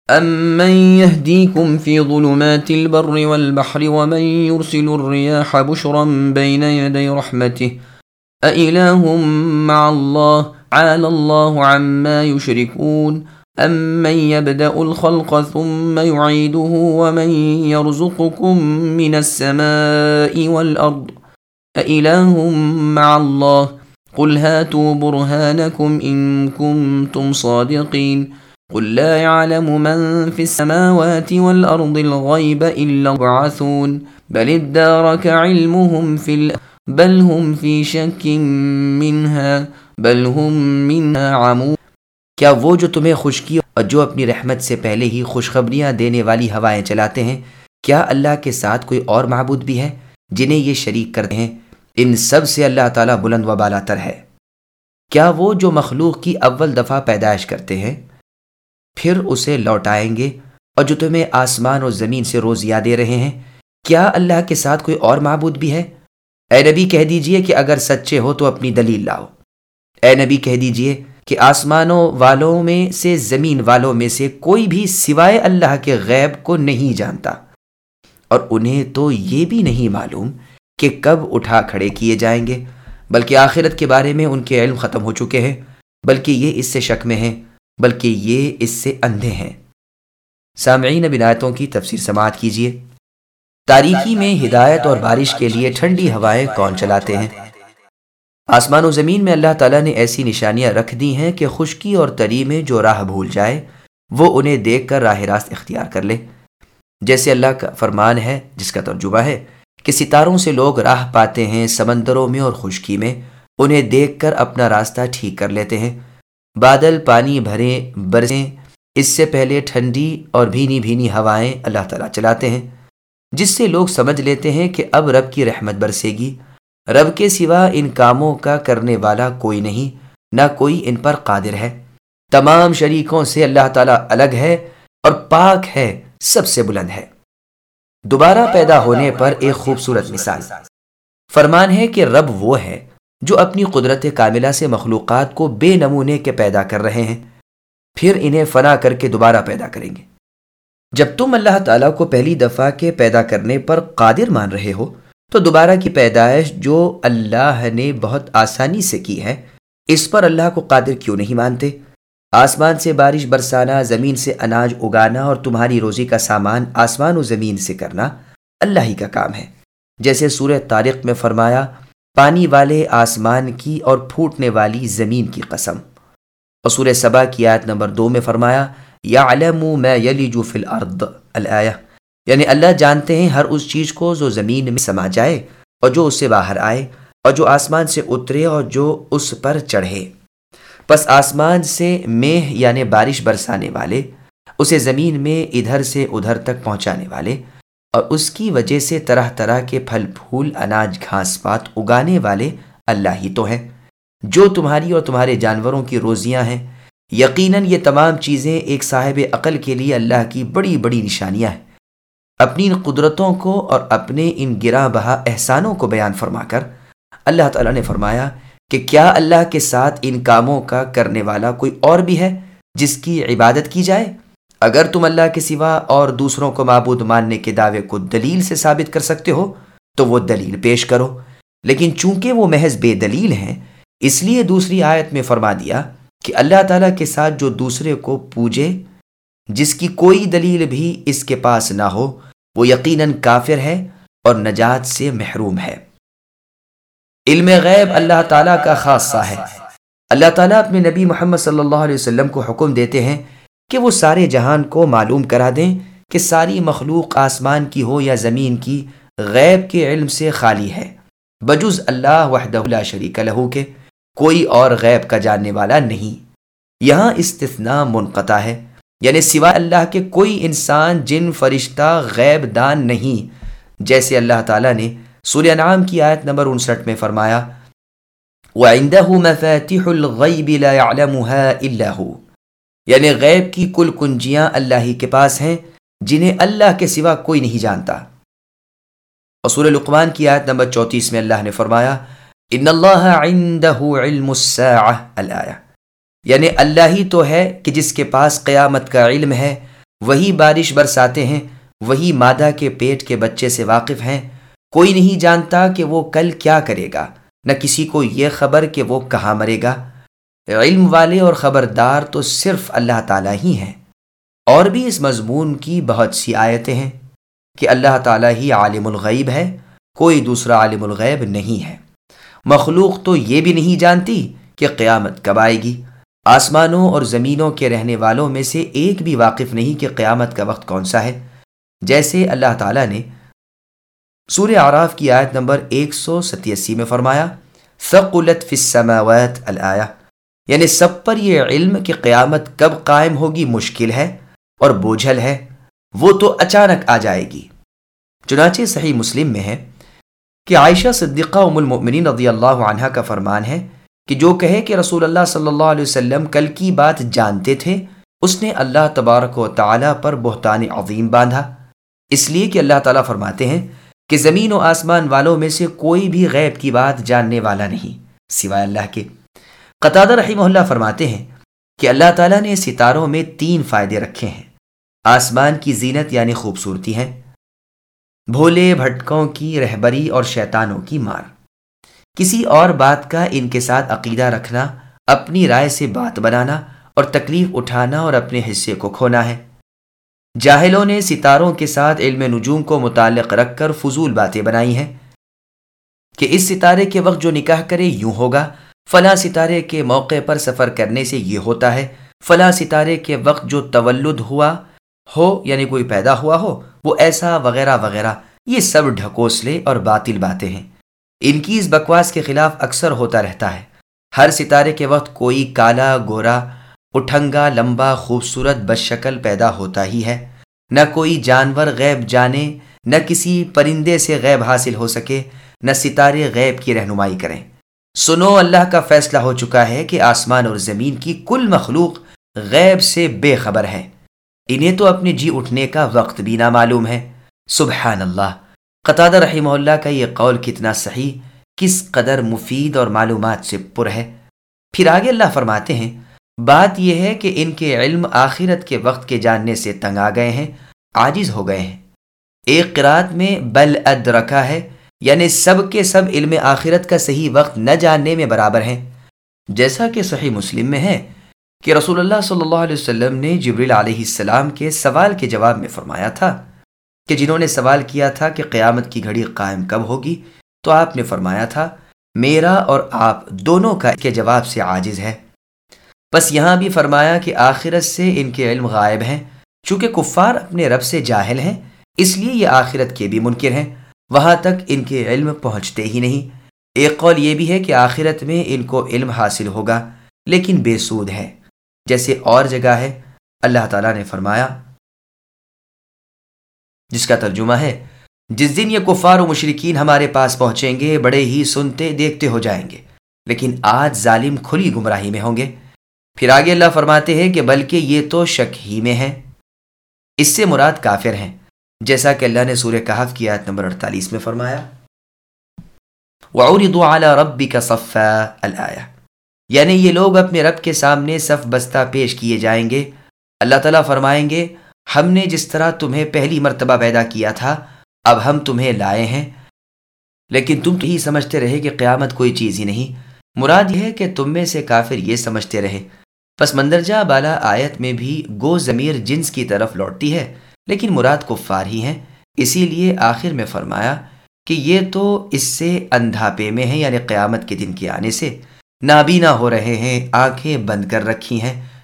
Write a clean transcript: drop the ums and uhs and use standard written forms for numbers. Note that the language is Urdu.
أَمَّن يَهْدِيكُمْ فِي ظُلُمَاتِ الْبَرِّ وَالْبَحْرِ وَمَن يُرْسِلُ الرِّيَاحَ بُشْرًا بَيْنَ يَدَيْ رَحْمَتِهِ أَإِلَٰهٌ مَّعَ اللَّهِ تَعَالَى اللَّهُ عَمَّا يُشْرِكُونَ أَمَّن يَبْدَأُ الْخَلْقَ ثُمَّ يُعِيدُهُ وَمَن يَرْزُقُكُم مِّنَ السَّمَاءِ وَالْأَرْضِ أَإِلَٰهٌ مَّعَ اللَّهِ قُلْ هَاتُوا بُرْهَانَكُمْ إِن كُنتُمْ صَادِقِينَ قُل لَّا يَعْلَمُ مَن فِي السَّمَاوَاتِ وَالْأَرْضِ الْغَيْبَ إِلَّا يَبْعَثُونَ بَلِ ادَّارَكَ عِلْمُهُمْ فِي بل هم فی شک منها بل هم منها عمون۔ کیا وہ جو تمہیں خشکی اور جو اپنی رحمت سے پہلے ہی خوشخبریاں دینے والی ہوائیں چلاتے ہیں، کیا اللہ کے ساتھ کوئی اور معبود بھی ہے جنہیں یہ شریک کرتے ہیں؟ ان سب سے اللہ تعالیٰ بلند و بالا تر ہے۔ کیا وہ جو مخلوق کی اول دفعہ پیدائش کرتے ہیں پھر اسے لوٹائیں گے، اور جو تمہیں آسمان اور زمین سے روزیاں دے رہے ہیں، کیا اللہ کے ساتھ کوئی اور معبود بھی ہے؟ اے نبی کہہ دیجئے کہ اگر سچے ہو تو اپنی دلیل لاؤ۔ اے نبی کہہ دیجئے کہ آسمانوں والوں میں سے زمین والوں میں سے کوئی بھی سوائے اللہ کے غیب کو نہیں جانتا، اور انہیں تو یہ بھی نہیں معلوم کہ کب اٹھا کھڑے کیے جائیں گے، بلکہ آخرت کے بارے میں ان کے علم ختم ہو چکے ہیں، بلکہ یہ اس سے شک میں ہیں، بلکہ یہ اس سے اندھے ہیں۔ سامعین، اب آیتوں کی تفسیر سماعت کیجیے۔ تاریکی میں ہدایت اور بارش کے لیے ٹھنڈی ہوائیں کون چلاتے ہیں؟ آسمان و زمین میں اللہ تعالیٰ نے ایسی نشانیاں رکھ دی ہیں کہ خشکی اور تری میں جو راہ بھول جائے وہ انہیں دیکھ کر راہ راست اختیار کر لے۔ جیسے اللہ کا فرمان ہے جس کا ترجمہ ہے کہ ستاروں سے لوگ راہ پاتے ہیں، سمندروں میں اور خشکی میں انہیں دیکھ کر اپنا راستہ ٹھیک کر لیتے ہیں۔ بادل پانی بھرے برسیں، اس سے پہلے ٹھنڈی اور بھینی بھینی ہوائیں اللہ تعالیٰ چلاتے ہیں، جس سے لوگ سمجھ لیتے ہیں کہ اب رب کی رحمت برسے گی۔ رب کے سوا ان کاموں کا کرنے والا کوئی نہیں، نہ کوئی ان پر قادر ہے۔ تمام شریکوں سے اللہ تعالیٰ الگ ہے اور پاک ہے، سب سے بلند ہے۔ دوبارہ پیدا ہونے پر ایک خوبصورت مثال۔ فرمان ہے کہ رب وہ ہے جو اپنی قدرت کاملہ سے مخلوقات کو بے نمونے کے پیدا کر رہے ہیں، پھر انہیں فنا کر کے دوبارہ پیدا کریں گے۔ جب تم اللہ تعالیٰ کو پہلی دفعہ کے پیدا کرنے پر قادر مان رہے ہو تو دوبارہ کی پیدائش جو اللہ نے بہت آسانی سے کی ہے، اس پر اللہ کو قادر کیوں نہیں مانتے؟ آسمان سے بارش برسانا، زمین سے اناج اگانا اور تمہاری روزی کا سامان آسمان و زمین سے کرنا اللہ ہی کا کام ہے۔ جیسے سورہ طارق میں فرمایا، پانی والے آسمان کی اور پھوٹنے والی زمین کی قسم، اور سورہ سبا کی آیت نمبر 2 میں فرمایا، یعلم ما یلج فی الارض الآیہ، یعنی اللہ جانتے ہیں ہر اس چیز کو جو زمین میں سما جائے اور جو اس سے باہر آئے اور جو آسمان سے اترے اور جو اس پر چڑھے۔ پس آسمان سے میہ یعنی بارش برسانے والے، اسے زمین میں ادھر سے ادھر تک پہنچانے والے، اور اس کی وجہ سے طرح طرح کے پھل پھول، اناج، گھاس پات اگانے والے اللہ ہی تو ہیں، جو تمہاری اور تمہارے جانوروں کی روزیاں ہیں۔ یقیناً یہ تمام چیزیں ایک صاحب عقل کے لیے اللہ کی بڑی بڑی نشانیاں ہیں۔ اپنی ان قدرتوں کو اور اپنے ان گراں بہا احسانوں کو بیان فرما کر اللہ تعالیٰ نے فرمایا کہ کیا اللہ کے ساتھ ان کاموں کا کرنے والا کوئی اور بھی ہے جس کی عبادت کی جائے؟ اگر تم اللہ کے سوا اور دوسروں کو معبود ماننے کے دعوے کو دلیل سے ثابت کر سکتے ہو تو وہ دلیل پیش کرو، لیکن چونکہ وہ محض بے دلیل ہیں اس لیے دوسری آیت میں فرما دیا کہ اللہ تعالیٰ کے ساتھ جو دوسرے کو پوجے جس کی کوئی دلیل بھی اس کے پاس نہ ہو، وہ یقیناً کافر ہے اور نجات سے محروم ہے۔ علم غیب اللہ تعالیٰ کا خاصہ ہے۔ اللہ تعالیٰ اپنے نبی محمد صلی اللہ علیہ وسلم کو حکم دیتے ہیں کہ وہ سارے جہان کو معلوم کرا دیں کہ ساری مخلوق آسمان کی ہو یا زمین کی، غیب کے علم سے خالی ہے، بجز اللہ وحدہ لا شریک لہ کے کوئی اور غیب کا جاننے والا نہیں۔ یہاں استثناء منقطع ہے، یعنی سوائے اللہ کے کوئی انسان، جن، فرشتہ غیب دان نہیں، جیسے اللہ تعالیٰ نے سورہ انعام کی آیت نمبر 59 میں فرمایا، وَعِندَهُ مَفَاتِحُ الْغَيْبِ لَا يَعْلَمُهَا إِلَّا هُ، یعنی غیب کی کل کنجیاں اللہ ہی کے پاس ہیں جنہیں اللہ کے سوا کوئی نہیں جانتا۔ اور سورہ لقمان کی آیت نمبر 34 میں اللہ نے فرمایا، ان اللہ عنده علم الساعہ الآیہ، یعنی اللہ ہی تو ہے کہ جس کے پاس قیامت کا علم ہے وہی بارش برساتے ہیں، وہی مادہ کے پیٹ کے بچے سے واقف ہیں۔ کوئی نہیں جانتا کہ وہ کل کیا کرے گا، نہ کسی کو یہ خبر کہ وہ کہاں مرے گا۔ علم والے اور خبردار تو صرف اللہ تعالیٰ ہی ہیں۔ اور بھی اس مضمون کی بہت سی آیتیں ہیں کہ اللہ تعالیٰ ہی عالم الغیب ہے، کوئی دوسرا عالم الغیب نہیں ہے۔ مخلوق تو یہ بھی نہیں جانتی کہ قیامت کب آئے گی۔ آسمانوں اور زمینوں کے رہنے والوں میں سے ایک بھی واقف نہیں کہ قیامت کا وقت کون سا ہے۔ جیسے اللہ تعالیٰ نے سورہ اعراف کی آیت نمبر 187 میں فرمایا، ثقلت فی السماوات الآیہ، یعنی سب پر یہ علم کہ قیامت کب قائم ہوگی مشکل ہے اور بوجھل ہے، وہ تو اچانک آ جائے گی۔ چنانچہ صحیح مسلم میں ہے کہ عائشہ صدیقہ ام المؤمنین رضی اللہ عنہا کا فرمان ہے کہ جو کہے کہ رسول اللہ صلی اللہ علیہ وسلم کل کی بات جانتے تھے، اس نے اللہ تبارک و تعالیٰ پر بہتان عظیم باندھا، اس لیے کہ اللہ تعالیٰ فرماتے ہیں کہ زمین و آسمان والوں میں سے کوئی بھی غیب کی بات جاننے والا نہیں سوائے اللہ کے۔ قتادہ رحمہ اللہ فرماتے ہیں کہ اللہ تعالیٰ نے ستاروں میں 3 فائدے رکھے ہیں۔ آسمان کی زینت یعنی خوبصورتی ہے، بھولے بھٹکوں کی رہبری اور شیطانوں کی مار۔ کسی اور بات کا ان کے ساتھ عقیدہ رکھنا، اپنی رائے سے بات بنانا اور تکلیف اٹھانا اور اپنے حصے کو کھونا ہے۔ جاہلوں نے ستاروں کے ساتھ علم نجوم کو متعلق رکھ کر فضول باتیں بنائی ہیں کہ اس ستارے کے وقت جو نکاح کرے یوں ہوگا، فلاں ستارے کے موقع پر سفر کرنے سے یہ ہوتا ہے، فلاں ستارے کے وقت جو تولد ہوا ہو یعنی کوئی پیدا ہوا ہو وہ ایسا وغیرہ وغیرہ۔ یہ سب ڈھکوسلے اور باطل باتیں ہیں۔ ان کی اس بکواس کے خلاف اکثر ہوتا رہتا ہے۔ ہر ستارے کے وقت کوئی کالا گورا اٹھنگا لمبا خوبصورت بد شکل پیدا ہوتا ہی ہے۔ نہ کوئی جانور غیب جانے، نہ کسی پرندے سے غیب حاصل ہو سکے، نہ ستارے غیب کی رہنمائی کریں۔ سنو، اللہ کا فیصلہ ہو چکا ہے کہ آسمان اور زمین کی کل مخلوق غیب سے بے خبر ہے، انہیں تو اپنے جی اٹھنے کا وقت بھی نہ معلوم ہے۔ سبحان اللہ۔ قتادہ رحمہ اللہ کا یہ قول کتنا صحیح، کس قدر مفید اور معلومات سے پر ہے۔ پھر آگے اللہ فرماتے ہیں، بات یہ ہے کہ ان کے علم آخرت کے وقت کے جاننے سے تنگ آ گئے ہیں، عاجز ہو گئے ہیں۔ ایک قرات میں بل ادرکا ہے، یعنی سب کے سب علم آخرت کا صحیح وقت نہ جاننے میں برابر ہیں۔ جیسا کہ صحیح مسلم میں ہے کہ رسول اللہ صلی اللہ علیہ وسلم نے جبریل علیہ السلام کے سوال کے جواب میں فرمایا تھا کہ جنہوں نے سوال کیا تھا کہ قیامت کی گھڑی قائم کب ہوگی، تو آپ نے فرمایا تھا میرا اور آپ دونوں کا کے جواب سے عاجز ہے۔ بس یہاں بھی فرمایا کہ آخرت سے ان کے علم غائب ہیں، چونکہ کفار اپنے رب سے جاہل ہیں، اس لیے یہ آخرت کے بھی منکر ہیں، وہاں تک ان کے علم پہنچتے ہی نہیں۔ ایک قول یہ بھی ہے کہ آخرت میں ان کو علم حاصل ہوگا لیکن بے سود ہے، جیسے اور جگہ ہے اللہ تعالیٰ نے فرمایا، جس کا ترجمہ ہے، جس دن یہ کفار و مشرکین ہمارے پاس پہنچیں گے بڑے ہی سنتے دیکھتے ہو جائیں گے، لیکن آج ظالم کھلی گمراہی میں ہوں گے۔ پھر آگے اللہ فرماتے ہیں کہ بلکہ یہ تو شک ہی میں ہیں، اس سے مراد کافر ہیں، جیسا کہ اللہ نے سورہ کہف کی آیت نمبر 48 میں فرمایا، وَعُرِضُوا عَلَى رَبِّكَ صَفًّا الآیہ، یعنی یہ لوگ اپنے رب کے سامنے صف بستہ پیش کیے جائیں گے۔ اللہ تعالیٰ فرمائیں گے، ہم نے جس طرح تمہیں پہلی مرتبہ پیدا کیا تھا اب ہم تمہیں لائے ہیں، لیکن تم یہی سمجھتے رہے کہ قیامت کوئی چیز ہی نہیں۔ مراد یہ ہے کہ تم میں سے کافر یہ سمجھتے رہے۔ پس مندرجہ بالا آیت میں بھی گو ضمیر جنس کی طرف لوٹتی ہے، لیکن مراد کفار ہی ہیں، اسی لیے آخر میں فرمایا کہ یہ تو اس سے اندھاپے میں ہیں، یعنی قیامت کے دن کے آنے سے نابینا ہو رہے ہیں، آنکھیں بند کر رکھی ہیں